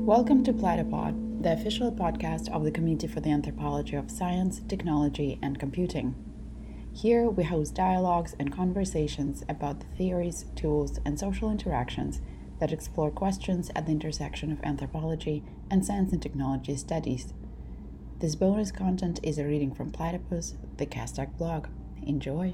Welcome to Platypod, the official podcast of the Committee for the Anthropology of Science, Technology, and Computing. Here we host dialogues and conversations about the theories, tools, and social interactions that explore questions at the intersection of anthropology and science and technology studies. This bonus content is a reading from Platypus, the Castak blog. Enjoy!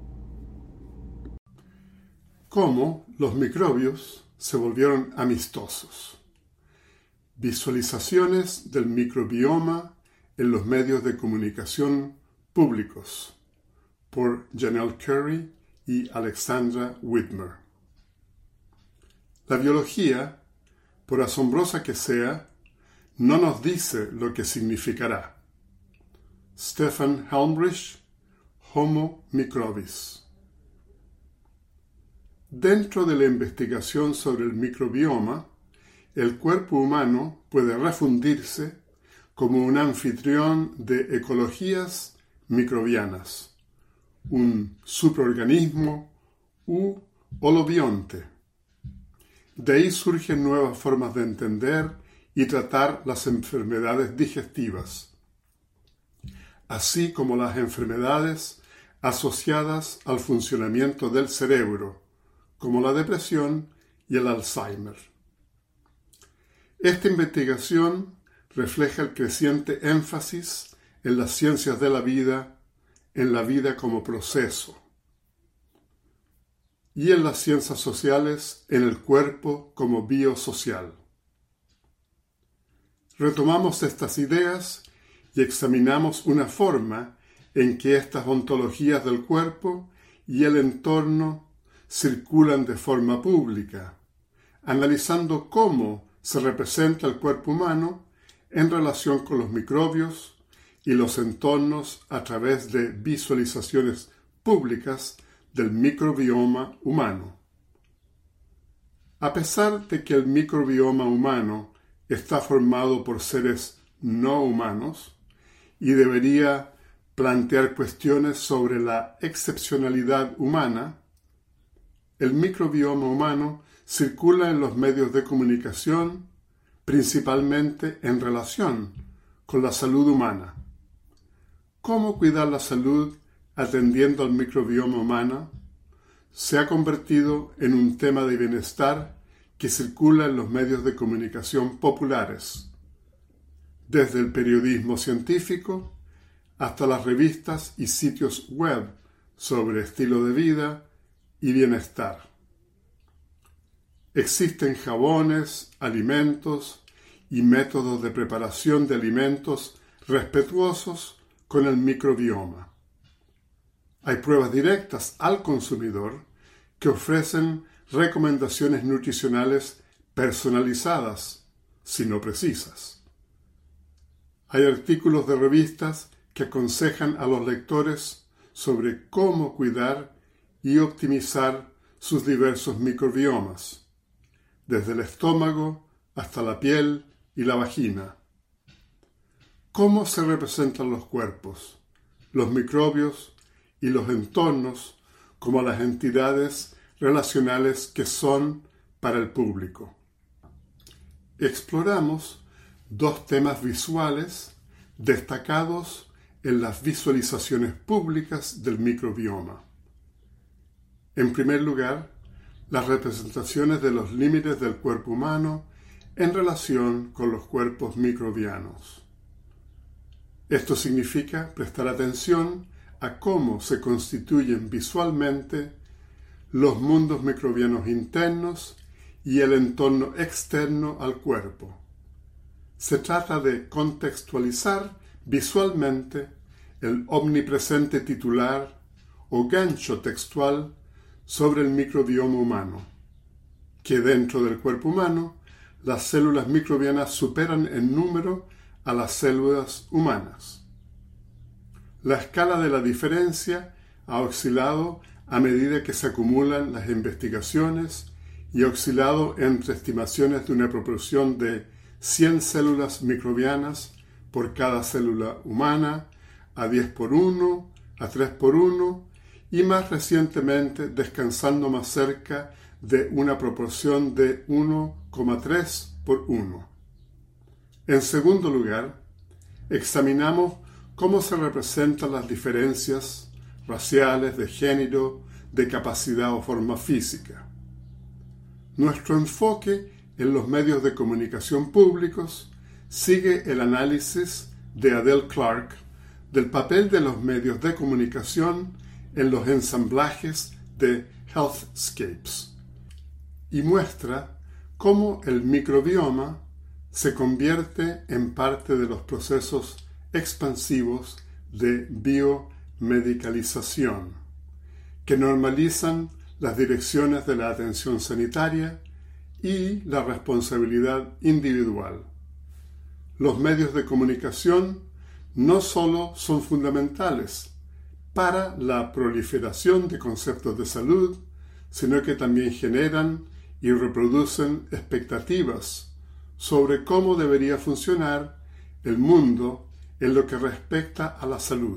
Cómo los microbios se volvieron amistosos. Visualizaciones del microbioma en los medios de comunicación públicos, por Janelle Curry y Alexandra Whitmer. La biología, por asombrosa que sea, no nos dice lo que significará. Stefan Helmrich, Homo microbis. Dentro de la investigación sobre el microbioma, el cuerpo humano puede refundirse como un anfitrión de ecologías microbianas, un superorganismo u holobionte. De ahí surgen nuevas formas de entender y tratar las enfermedades digestivas, así como las enfermedades asociadas al funcionamiento del cerebro, como la depresión y el Alzheimer. Esta investigación refleja el creciente énfasis en las ciencias de la vida, en la vida como proceso, y en las ciencias sociales, en el cuerpo como biosocial. Retomamos estas ideas y examinamos una forma en que estas ontologías del cuerpo y el entorno circulan de forma pública, analizando cómo se representa el cuerpo humano en relación con los microbios y los entornos a través de visualizaciones públicas del microbioma humano. A pesar de que el microbioma humano está formado por seres no humanos y debería plantear cuestiones sobre la excepcionalidad humana, el microbioma humano circula en los medios de comunicación, principalmente en relación con la salud humana. ¿Cómo cuidar la salud atendiendo al microbioma humano? Se ha convertido en un tema de bienestar que circula en los medios de comunicación populares, desde el periodismo científico hasta las revistas y sitios web sobre estilo de vida y bienestar. Existen jabones, alimentos y métodos de preparación de alimentos respetuosos con el microbioma. Hay pruebas directas al consumidor que ofrecen recomendaciones nutricionales personalizadas, si no precisas. Hay artículos de revistas que aconsejan a los lectores sobre cómo cuidar y optimizar sus diversos microbiomas, desde el estómago hasta la piel y la vagina. ¿Cómo se representan los cuerpos, los microbios y los entornos como las entidades relacionales que son para el público? Exploramos dos temas visuales destacados en las visualizaciones públicas del microbioma. En primer lugar, las representaciones de los límites del cuerpo humano en relación con los cuerpos microbianos. Esto significa prestar atención a cómo se constituyen visualmente los mundos microbianos internos y el entorno externo al cuerpo. Se trata de contextualizar visualmente el omnipresente titular o gancho textual sobre el microbioma humano, que dentro del cuerpo humano las células microbianas superan en número a las células humanas. La escala de la diferencia ha oscilado a medida que se acumulan las investigaciones y ha oscilado entre estimaciones de una proporción de 100 células microbianas por cada célula humana, a 10:1, a 3:1, y más recientemente descansando más cerca de una proporción de 1,3:1. En segundo lugar, examinamos cómo se representan las diferencias raciales, de género, de capacidad o forma física. Nuestro enfoque en los medios de comunicación públicos sigue el análisis de Adele Clark del papel de los medios de comunicación en los ensamblajes de Healthscapes y muestra cómo el microbioma se convierte en parte de los procesos expansivos de biomedicalización, que normalizan las direcciones de la atención sanitaria y la responsabilidad individual. Los medios de comunicación no solo son fundamentales para la proliferación de conceptos de salud, sino que también generan y reproducen expectativas sobre cómo debería funcionar el mundo en lo que respecta a la salud.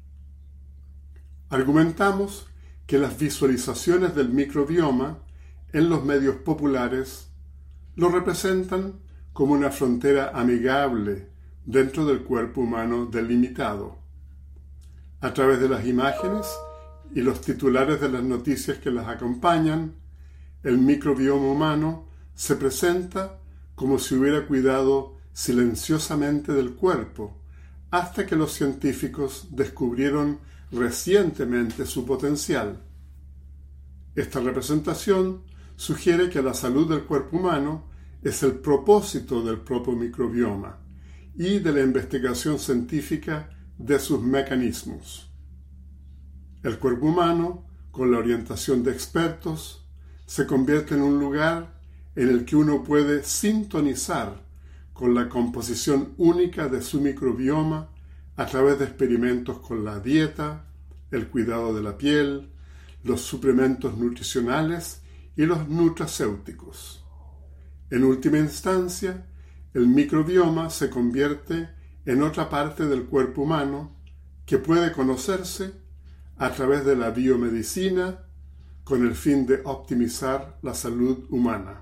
Argumentamos que las visualizaciones del microbioma en los medios populares lo representan como una frontera amigable dentro del cuerpo humano delimitado. A través de las imágenes y los titulares de las noticias que las acompañan, el microbioma humano se presenta como si hubiera cuidado silenciosamente del cuerpo, hasta que los científicos descubrieron recientemente su potencial. Esta representación sugiere que la salud del cuerpo humano es el propósito del propio microbioma y de la investigación científica de sus mecanismos. El cuerpo humano, con la orientación de expertos, se convierte en un lugar en el que uno puede sintonizar con la composición única de su microbioma a través de experimentos con la dieta, el cuidado de la piel, los suplementos nutricionales y los nutracéuticos. En última instancia, el microbioma se convierte en otra parte del cuerpo humano que puede conocerse a través de la biomedicina con el fin de optimizar la salud humana.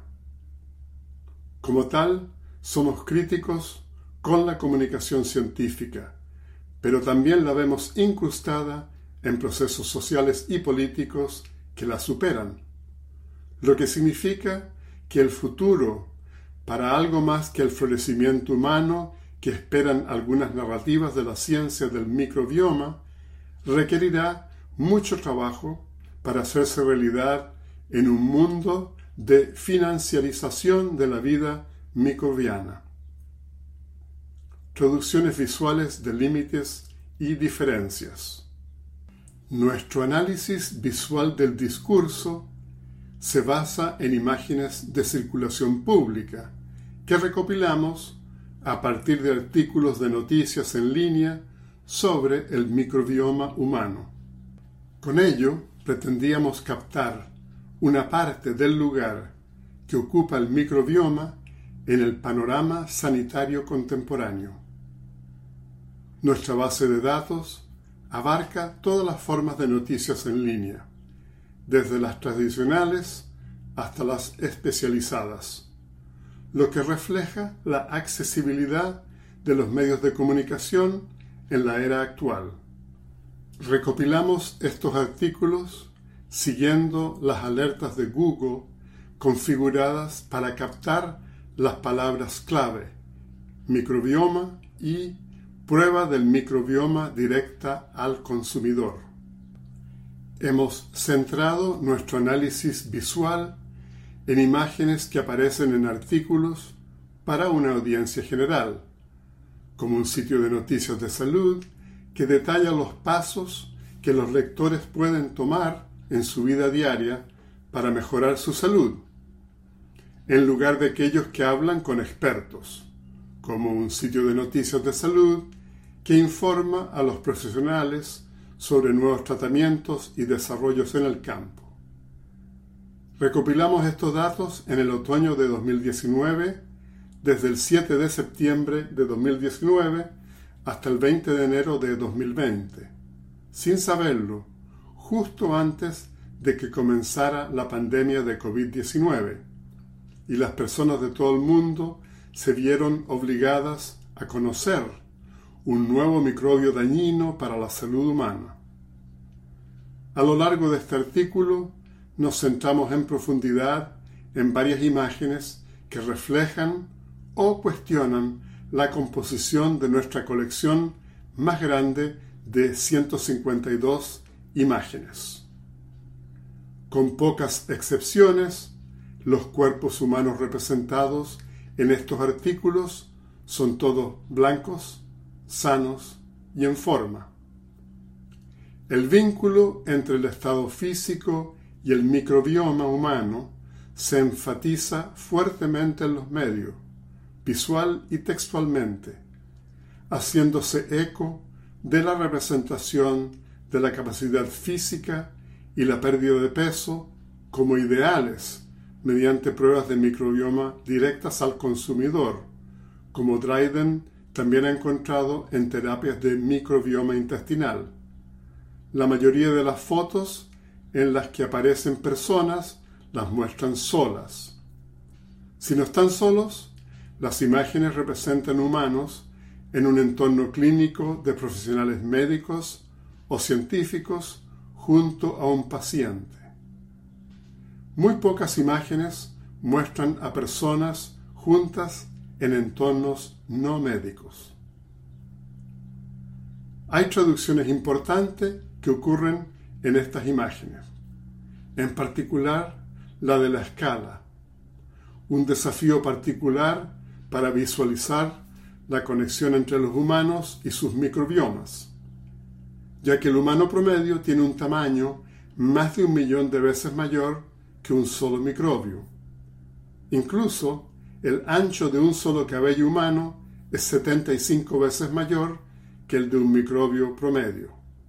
Como tal, somos críticos con la comunicación científica, pero también la vemos incrustada en procesos sociales y políticos que la superan, lo que significa que el futuro, para algo más que el florecimiento humano que esperan algunas narrativas de la ciencia del microbioma, requerirá mucho trabajo para hacerse realidad en un mundo de financiarización de la vida microbiana. Traducciones visuales de límites y diferencias. Nuestro análisis visual del discurso se basa en imágenes de circulación pública que recopilamos a partir de artículos de noticias en línea sobre el microbioma humano. Con ello, pretendíamos captar una parte del lugar que ocupa el microbioma en el panorama sanitario contemporáneo. Nuestra base de datos abarca todas las formas de noticias en línea, desde las tradicionales hasta las especializadas, lo que refleja la accesibilidad de los medios de comunicación en la era actual. Recopilamos estos artículos siguiendo las alertas de Google configuradas para captar las palabras clave microbioma y prueba del microbioma directa al consumidor. Hemos centrado nuestro análisis visual en imágenes que aparecen en artículos para una audiencia general, como un sitio de noticias de salud que detalla los pasos que los lectores pueden tomar en su vida diaria para mejorar su salud, en lugar de aquellos que hablan con expertos, como un sitio de noticias de salud que informa a los profesionales sobre nuevos tratamientos y desarrollos en el campo. Recopilamos estos datos en el otoño de 2019, desde el 7 de septiembre de 2019 hasta el 20 de enero de 2020, sin saberlo, justo antes de que comenzara la pandemia de COVID-19, y las personas de todo el mundo se vieron obligadas a conocer un nuevo microbio dañino para la salud humana. A lo largo de este artículo nos centramos en profundidad en varias imágenes que reflejan o cuestionan la composición de nuestra colección más grande de 152 imágenes. Con pocas excepciones, los cuerpos humanos representados en estos artículos son todos blancos, sanos y en forma. El vínculo entre el estado físico y el microbioma humano se enfatiza fuertemente en los medios, visual y textualmente, haciéndose eco de la representación de la capacidad física y la pérdida de peso como ideales mediante pruebas de microbioma directas al consumidor, como Dryden también ha encontrado en terapias de microbioma intestinal. La mayoría de las fotos en las que aparecen personas las muestran solas. Si no están solos, las imágenes representan humanos en un entorno clínico de profesionales médicos o científicos junto a un paciente. Muy pocas imágenes muestran a personas juntas en entornos no médicos. Hay traducciones importantes que ocurren en estas imágenes, en particular la de la escala, un desafío particular para visualizar la conexión entre los humanos y sus microbiomas, ya que el humano promedio tiene un tamaño más de 1 millón de veces mayor que un solo microbio. Incluso el ancho de un solo cabello humano es 75 veces mayor que el de un microbio promedio.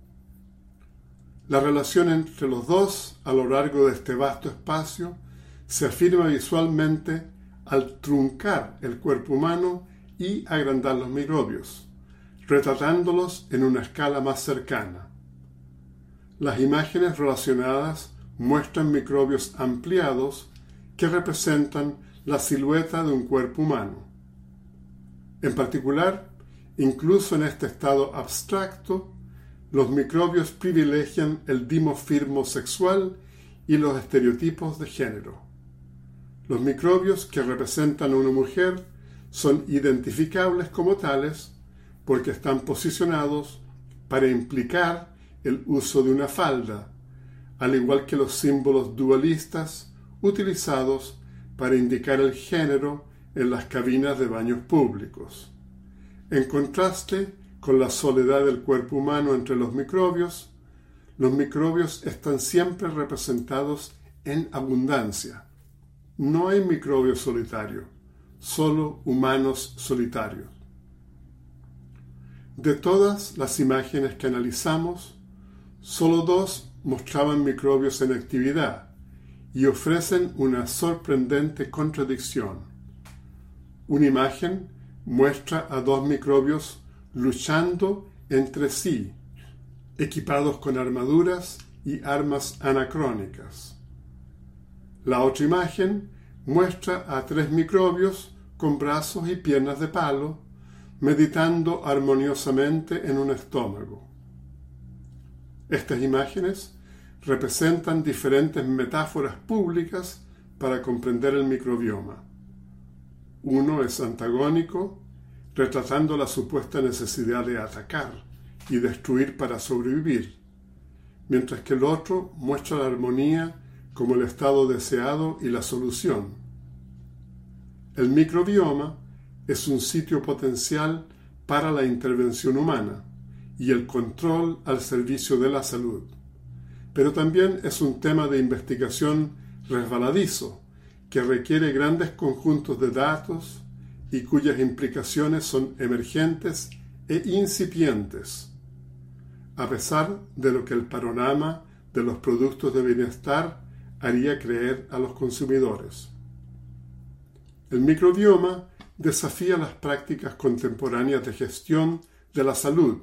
La relación entre los dos a lo largo de este vasto espacio se afirma visualmente al truncar el cuerpo humano y agrandar los microbios, retratándolos en una escala más cercana. Las imágenes relacionadas muestran microbios ampliados que representan la silueta de un cuerpo humano. En particular, incluso en este estado abstracto, los microbios privilegian el dimorfismo sexual y los estereotipos de género. Los microbios que representan a una mujer son identificables como tales porque están posicionados para implicar el uso de una falda, al igual que los símbolos dualistas utilizados para indicar el género en las cabinas de baños públicos. En contraste con la soledad del cuerpo humano entre los microbios están siempre representados en abundancia. No hay microbios solitarios, solo humanos solitarios. De todas las imágenes que analizamos, solo 2 mostraban microbios en actividad y ofrecen una sorprendente contradicción. Una imagen muestra a 2 microbios luchando entre sí, equipados con armaduras y armas anacrónicas. La otra imagen muestra a 3 microbios con brazos y piernas de palo, meditando armoniosamente en un estómago. Estas imágenes representan diferentes metáforas públicas para comprender el microbioma. Uno es antagónico, retratando la supuesta necesidad de atacar y destruir para sobrevivir, mientras que el otro muestra la armonía como el estado deseado y la solución. El microbioma es un sitio potencial para la intervención humana y el control al servicio de la salud, pero también es un tema de investigación resbaladizo que requiere grandes conjuntos de datos y cuyas implicaciones son emergentes e incipientes, a pesar de lo que el panorama de los productos de bienestar haría creer a los consumidores. El microbioma desafía las prácticas contemporáneas de gestión de la salud,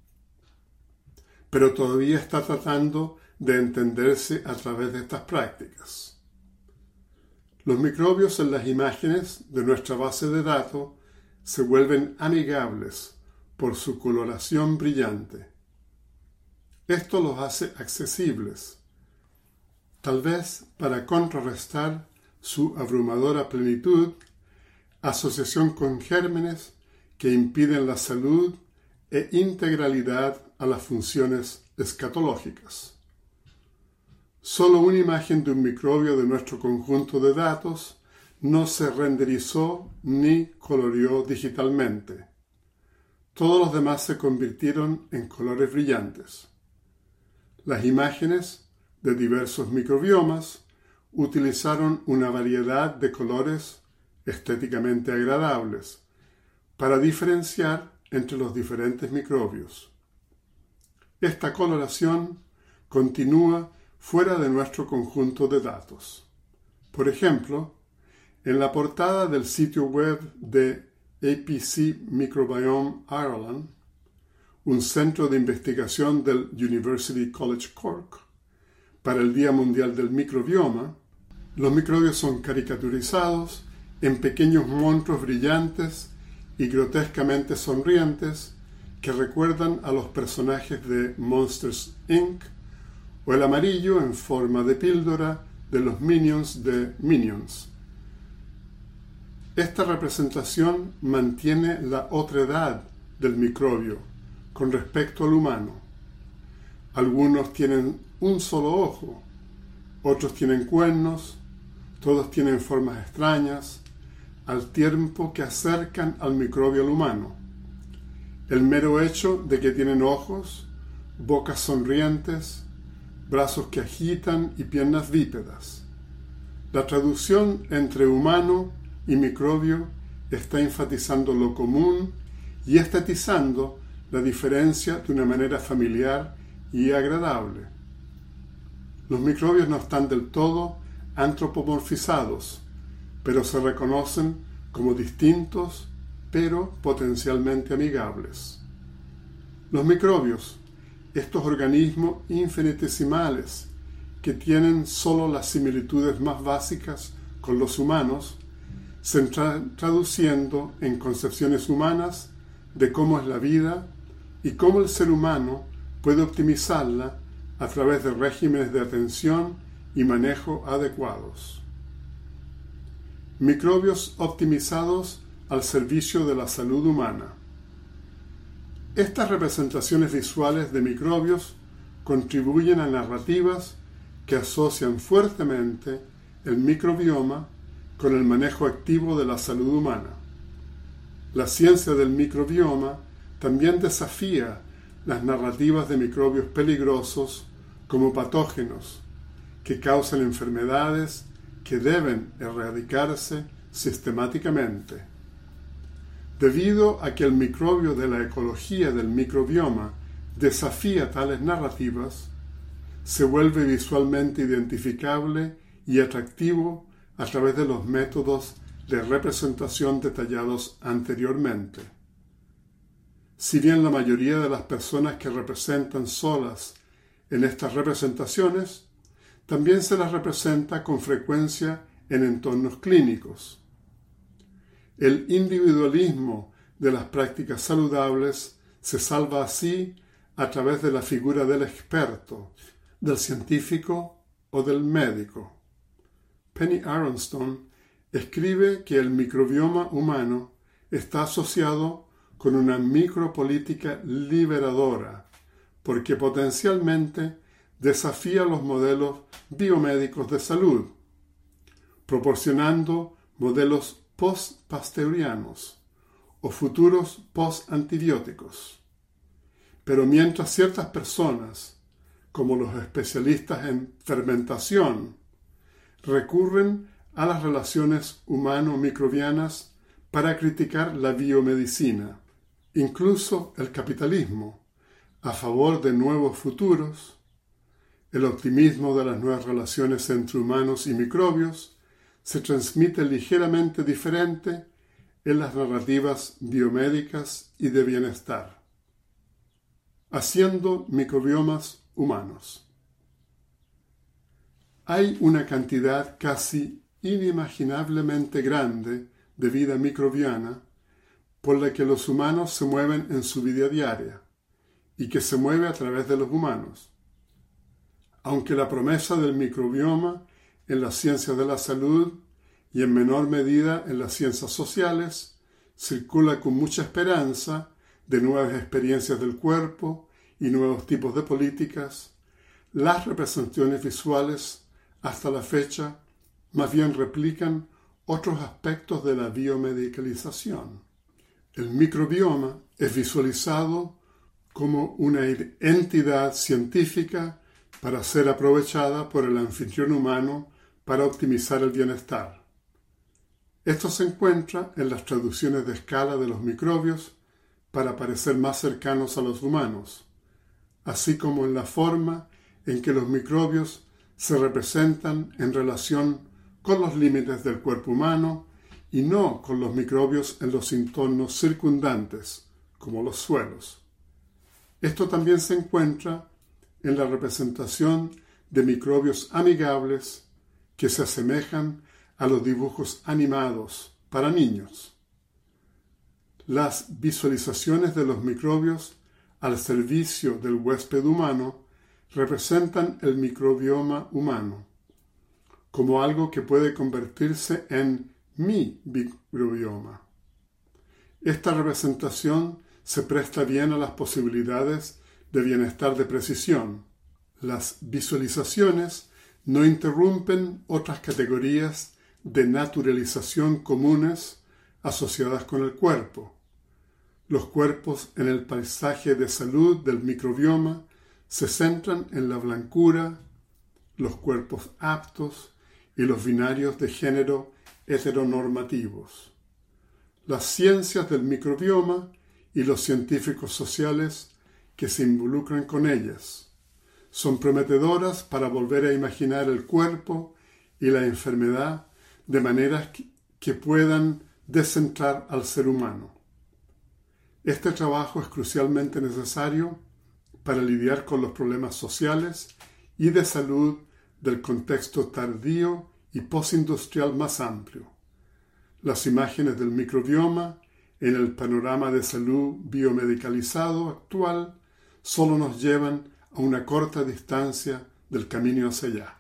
pero todavía está tratando de entenderse a través de estas prácticas. Los microbios en las imágenes de nuestra base de datos se vuelven amigables por su coloración brillante. Esto los hace accesibles, tal vez para contrarrestar su abrumadora plenitud, asociación con gérmenes que impiden la salud e integralidad a las funciones escatológicas. Solo una imagen de un microbio de nuestro conjunto de datos no se renderizó ni coloreó digitalmente. Todos los demás se convirtieron en colores brillantes. Las imágenes de diversos microbiomas utilizaron una variedad de colores estéticamente agradables para diferenciar entre los diferentes microbios. Esta coloración continúa fuera de nuestro conjunto de datos. Por ejemplo, en la portada del sitio web de APC Microbiome Ireland, un centro de investigación del University College Cork, para el Día Mundial del Microbioma, los microbios son caricaturizados en pequeños monstruos brillantes y grotescamente sonrientes que recuerdan a los personajes de Monsters, Inc., o el amarillo en forma de píldora de los Minions de Minions. Esta representación mantiene la otredad del microbio con respecto al humano. Algunos tienen un solo ojo, otros tienen cuernos, todos tienen formas extrañas, al tiempo que acercan al microbio al humano. El mero hecho de que tienen ojos, bocas sonrientes, brazos que agitan y piernas bípedas. La traducción entre humano y microbio está enfatizando lo común y estetizando la diferencia de una manera familiar y agradable. Los microbios no están del todo antropomorfizados, pero se reconocen como distintos, pero potencialmente amigables. Los microbios, estos organismos infinitesimales que tienen solo las similitudes más básicas con los humanos, se están traduciendo en concepciones humanas de cómo es la vida y cómo el ser humano puede optimizarla a través de regímenes de atención y manejo adecuados. Microbios optimizados al servicio de la salud humana. Estas representaciones visuales de microbios contribuyen a narrativas que asocian fuertemente el microbioma con el manejo activo de la salud humana. La ciencia del microbioma también desafía las narrativas de microbios peligrosos como patógenos que causan enfermedades que deben erradicarse sistemáticamente. Debido a que el microbio de la ecología del microbioma desafía tales narrativas, se vuelve visualmente identificable y atractivo a través de los métodos de representación detallados anteriormente. Si bien la mayoría de las personas que representan solas en estas representaciones, también se las representa con frecuencia en entornos clínicos. El individualismo de las prácticas saludables se salva así a través de la figura del experto, del científico o del médico. Penny Aronstone escribe que el microbioma humano está asociado con una micropolítica liberadora, porque potencialmente desafía los modelos biomédicos de salud, proporcionando modelos post-pasteurianos o futuros post-antibióticos. Pero mientras ciertas personas, como los especialistas en fermentación, recurren a las relaciones humano-microbianas para criticar la biomedicina, incluso el capitalismo, a favor de nuevos futuros, el optimismo de las nuevas relaciones entre humanos y microbios se transmite ligeramente diferente en las narrativas biomédicas y de bienestar, haciendo microbiomas humanos. Hay una cantidad casi inimaginablemente grande de vida microbiana por la que los humanos se mueven en su vida diaria y que se mueve a través de los humanos. Aunque la promesa del microbioma en las ciencias de la salud y en menor medida en las ciencias sociales circula con mucha esperanza de nuevas experiencias del cuerpo y nuevos tipos de políticas, las representaciones visuales hasta la fecha más bien replican otros aspectos de la biomedicalización. El microbioma es visualizado como una entidad científica para ser aprovechada por el anfitrión humano para optimizar el bienestar. Esto se encuentra en las traducciones de escala de los microbios para parecer más cercanos a los humanos, así como en la forma en que los microbios se representan en relación con los límites del cuerpo humano y no con los microbios en los entornos circundantes, como los suelos. Esto también se encuentra en la representación de microbios amigables que se asemejan a los dibujos animados para niños. Las visualizaciones de los microbios al servicio del huésped humano representan el microbioma humano como algo que puede convertirse en mi microbioma. Esta representación se presta bien a las posibilidades de bienestar de precisión. Las visualizaciones no interrumpen otras categorías de naturalización comunes asociadas con el cuerpo. Los cuerpos en el paisaje de salud del microbioma se centran en la blancura, los cuerpos aptos y los binarios de género heteronormativos. Las ciencias del microbioma y los científicos sociales que se involucran con ellas son prometedoras para volver a imaginar el cuerpo y la enfermedad de maneras que puedan descentrar al ser humano. Este trabajo es crucialmente necesario para lidiar con los problemas sociales y de salud del contexto tardío y postindustrial más amplio. Las imágenes del microbioma en el panorama de salud biomedicalizado actual solo nos llevan a una corta distancia del camino hacia allá.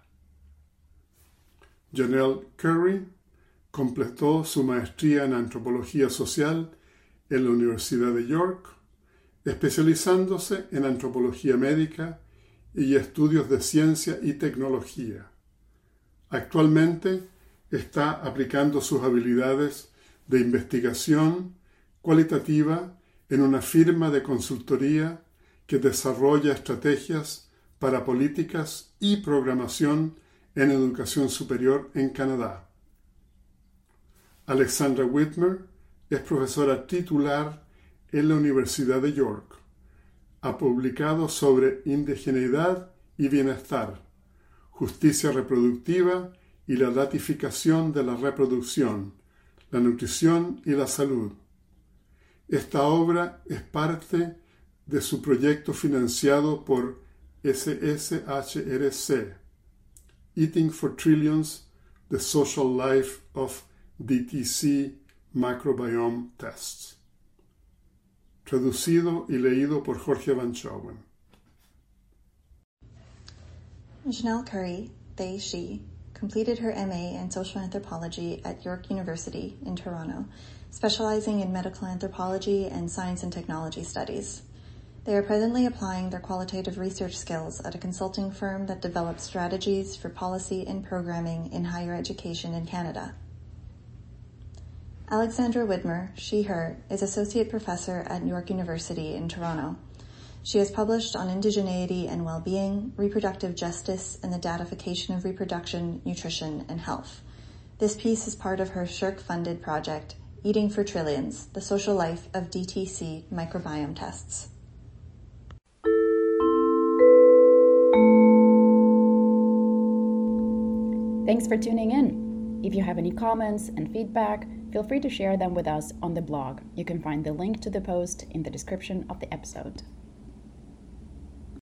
Janelle Curry completó su maestría en antropología social en la Universidad de York, especializándose en antropología médica y estudios de ciencia y tecnología. Actualmente está aplicando sus habilidades de investigación cualitativa en una firma de consultoría que desarrolla estrategias para políticas y programación en educación superior en Canadá. Alexandra Whitmer es profesora titular en la Universidad de York. Ha publicado sobre indigeneidad y bienestar, justicia reproductiva y la ratificación de la reproducción, la nutrición y la salud. Esta obra es parte de su proyecto financiado por SSHRC, Eating for Trillions, The Social Life of DTC Microbiome Tests. Traducido y leído por Jorge Van Schouen. Janelle Curry, she, completed her MA in Social Anthropology at York University in Toronto, specializing in medical anthropology and science and technology studies. They are presently applying their qualitative research skills at a consulting firm that develops strategies for policy and programming in higher education in Canada. Alexandra Whitmer, she/her, is Associate Professor at York University in Toronto. She has published on indigeneity and well-being, reproductive justice, and the datification of reproduction, nutrition, and health. This piece is part of her SSHRC-funded project, Eating for Trillions, the Social Life of DTC Microbiome Tests. Thanks for tuning in. If you have any comments and feedback, feel free to share them with us on the blog. You can find the link to the post in the description of the episode.